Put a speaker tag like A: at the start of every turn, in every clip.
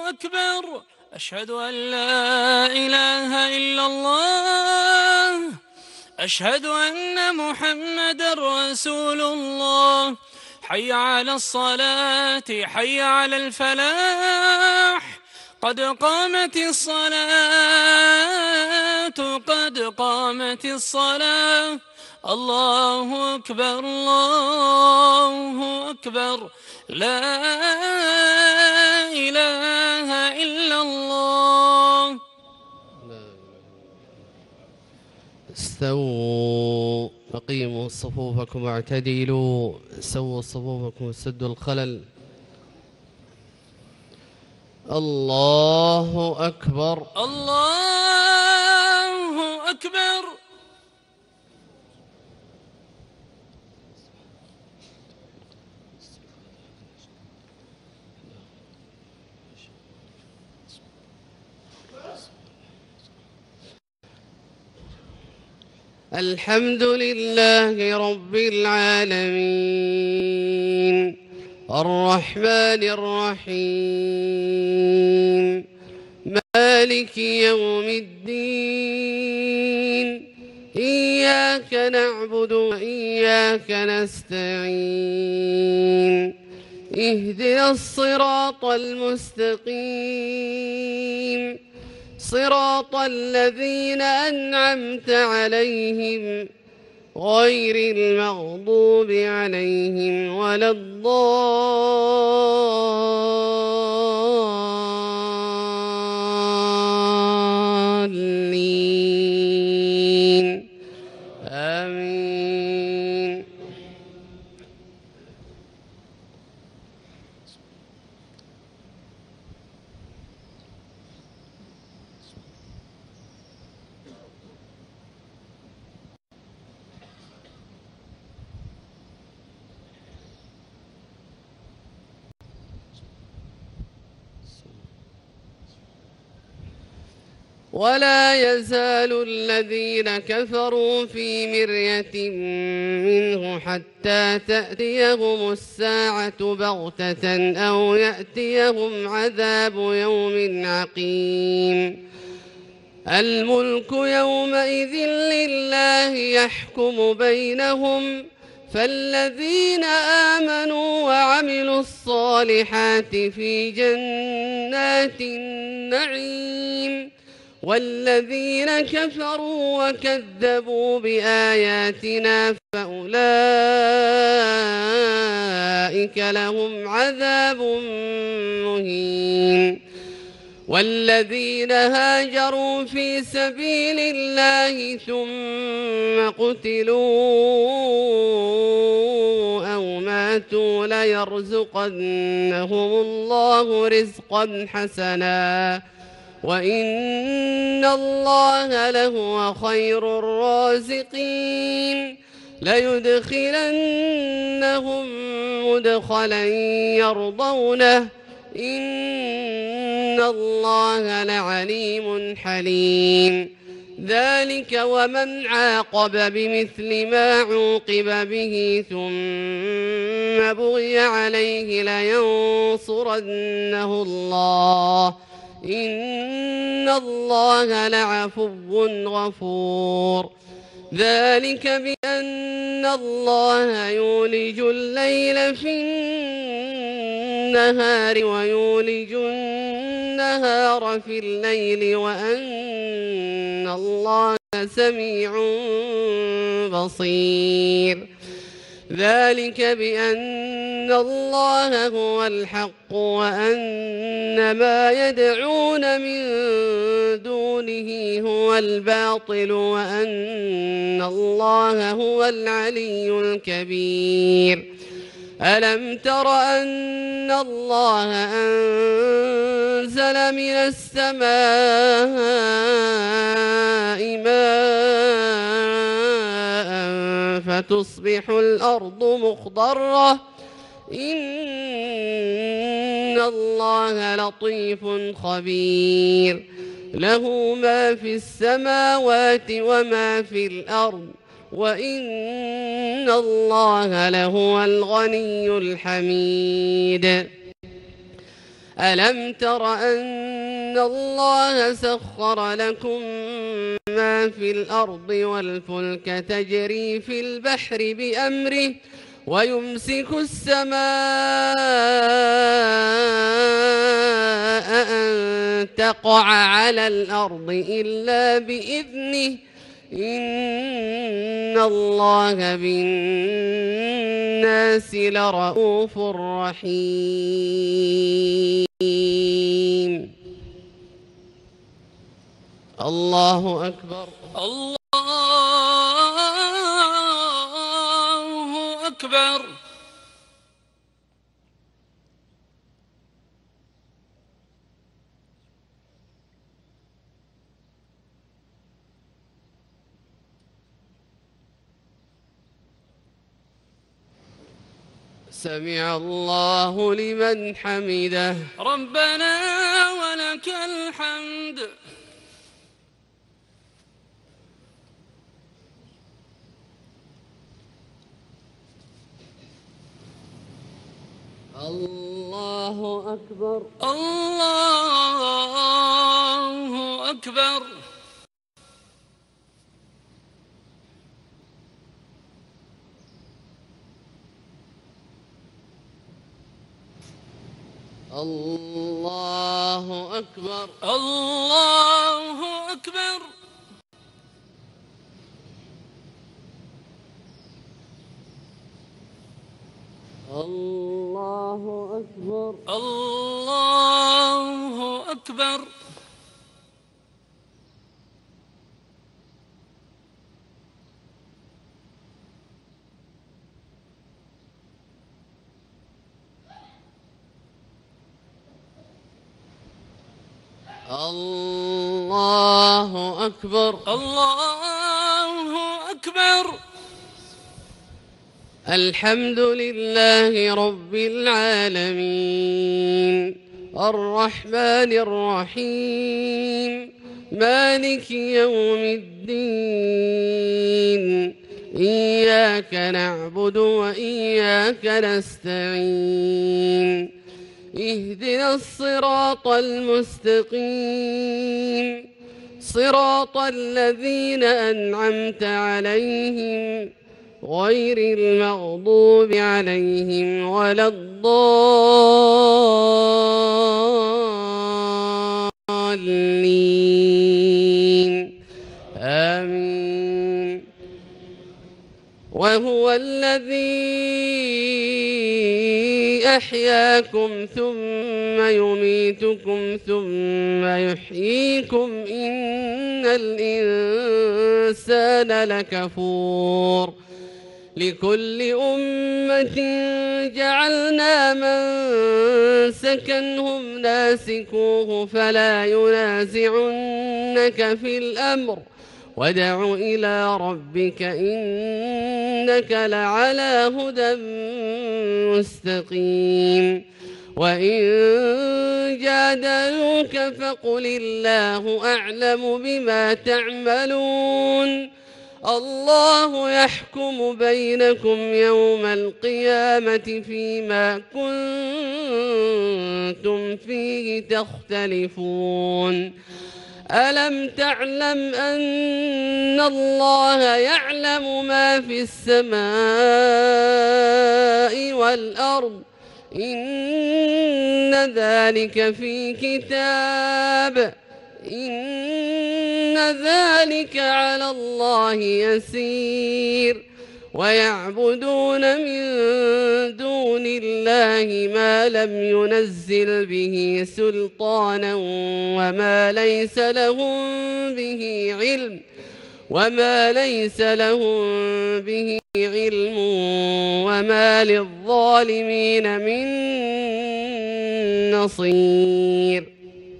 A: أكبر. أشهد أن لا إله إلا الله. أشهد أن محمدًا رسول الله. حي على الصلاة، حي على الفلاح، قد قامت الصلاة، قد قامت الصلاة. الله أكبر، الله أكبر، لا إله إلا الله.
B: استووا، أقيموا صفوفكم واعتدلوا، سووا صفوفكم وسدوا الخلل. الله أكبر،
A: الله أكبر.
B: الحمد لله رب العالمين، الرحمن الرحيم، مالك يوم الدين. إياك نعبد وإياك نستعين، اهدنا الصراط المستقيم، صراط الذين أنعمت عليهم غير المغضوب عليهم ولا الضالين، آمين. ولا يزال الذين كفروا في مرية منه حتى تأتيهم الساعة بغتة أو يأتيهم عذاب يوم عقيم. الملك يومئذ لله يحكم بينهم، فالذين آمنوا وعملوا الصالحات في جنات النعيم، والذين كفروا وكذبوا بآياتنا فأولئك لهم عذاب مهين. والذين هاجروا في سبيل الله ثم قتلوا أو ماتوا ليرزقنهم الله رزقا حسنا، وإن الله لهو خير الرازقين. ليدخلنهم مدخلا يرضونه، إن الله لعليم حليم. ذلك ومن عاقب بمثل ما عوقب به ثم بغي عليه لينصرنه الله، إن الله لعفو غفور. ذلك بأن الله يولج الليل في النهار ويولج النهار في الليل، وأن الله سميع بصير. ذلك بأن الله هو الحق وأن ما يدعون من دونه هو الباطل، وأن الله هو العلي الكبير. ألم تر أن الله أنزل من السماء ماء فتصبح الأرض مخضرة، إن الله لطيف خبير. له ما في السماوات وما في الأرض، وإن الله لهو الغني الحميد. ألم تر أن الله سخر لكم ما في الأرض والفلك تجري في البحر بأمره ويمسك السماء أن تقع على الأرض إلا بإذنه إن الله بالناس لرءوف رحيم. الله أكبر.
A: الله أكبر.
B: سمع الله لمن حمده.
A: ربنا ولك الحمد.
B: الله أكبر.
A: الله أكبر.
B: الله أكبر.
A: الله أكبر.
B: الله أكبر.
A: الله أكبر.
B: الله أكبر.
A: الله أكبر.
B: الحمد لله رب العالمين الرحمن الرحيم مالك يوم الدين إياك نعبد وإياك نستعين اهدنا الصراط المستقيم صراط الذين أنعمت عليهم غير المغضوب عليهم ولا الضالين آمين. وهو الذي أحياكم ثم يميتكم ثم يحييكم إن الإنسان لكفور. لكل أمة جعلنا منسكا هم ناسكوه فلا ينازعنك في الأمر وادع إلى ربك إنك لعلى هدى مستقيم. وإن جادلوك فقل الله أعلم بما تعملون الله يحكم بينكم يوم القيامة فيما كنتم فيه تختلفون. ألم تعلم أن الله يعلم ما في السماء والأرض إن ذلك في كتاب إن ذلك على الله يسير. ويعبدون من دون الله ما لم ينزل به سلطانا وما ليس لهم به علم وما للظالمين من نصير.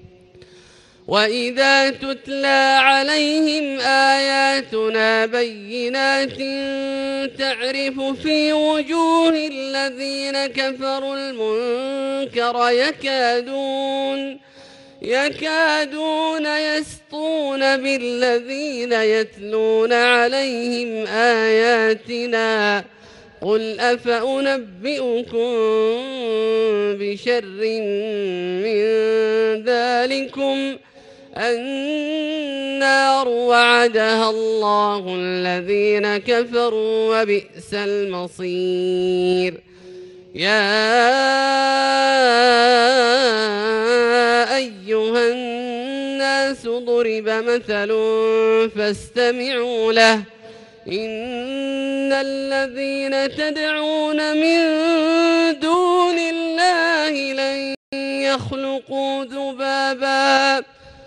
B: وإذا تتلى عليهم آياتنا بينات تعرف في وجوه الذين كفروا المنكر يكادون يسطون بالذين يتلون عليهم آياتنا قل أفأنبئكم بشر من ذلكم النار وعدها الله الذين كفروا وبئس المصير يا أيها الناس ضرب مثل فاستمعوا له إن الذين تدعون من دون الله لن يخلقوا ذبابا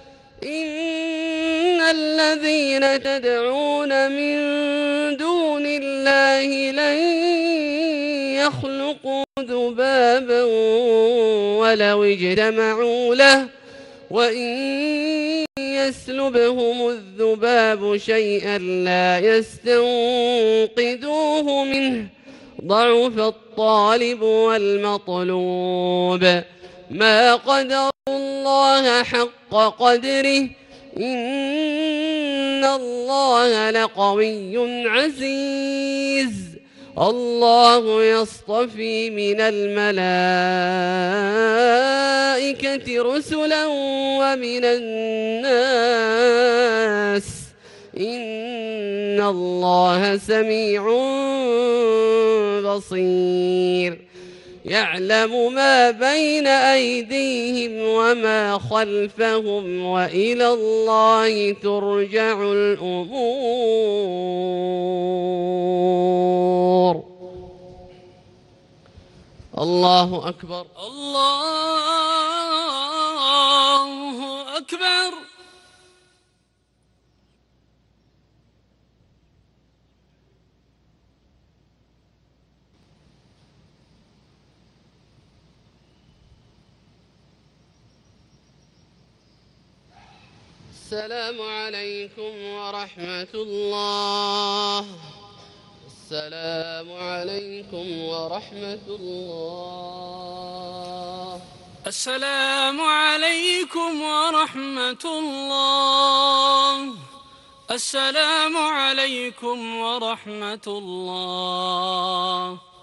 B: إن الذين تدعون من دون الله لن يخلقوا ذبابا ولو اجتمعوا له وإن يسلبهم الذباب شيئا لا يستنقذوه منه ضعف الطالب والمطلوب ما قدروا الله حق قدره إن الله لقوي عزيز الله يصطفي من الملائكة رسلا ومن الناس إن الله سميع بصير يعلم ما بين أيديهم وما خلفهم وإلى الله ترجع الأمور الله أكبر
A: الله أكبر.
B: السلام عليكم ورحمة الله. السلام عليكم ورحمة الله.
A: السلام عليكم ورحمة الله. السلام عليكم ورحمة الله.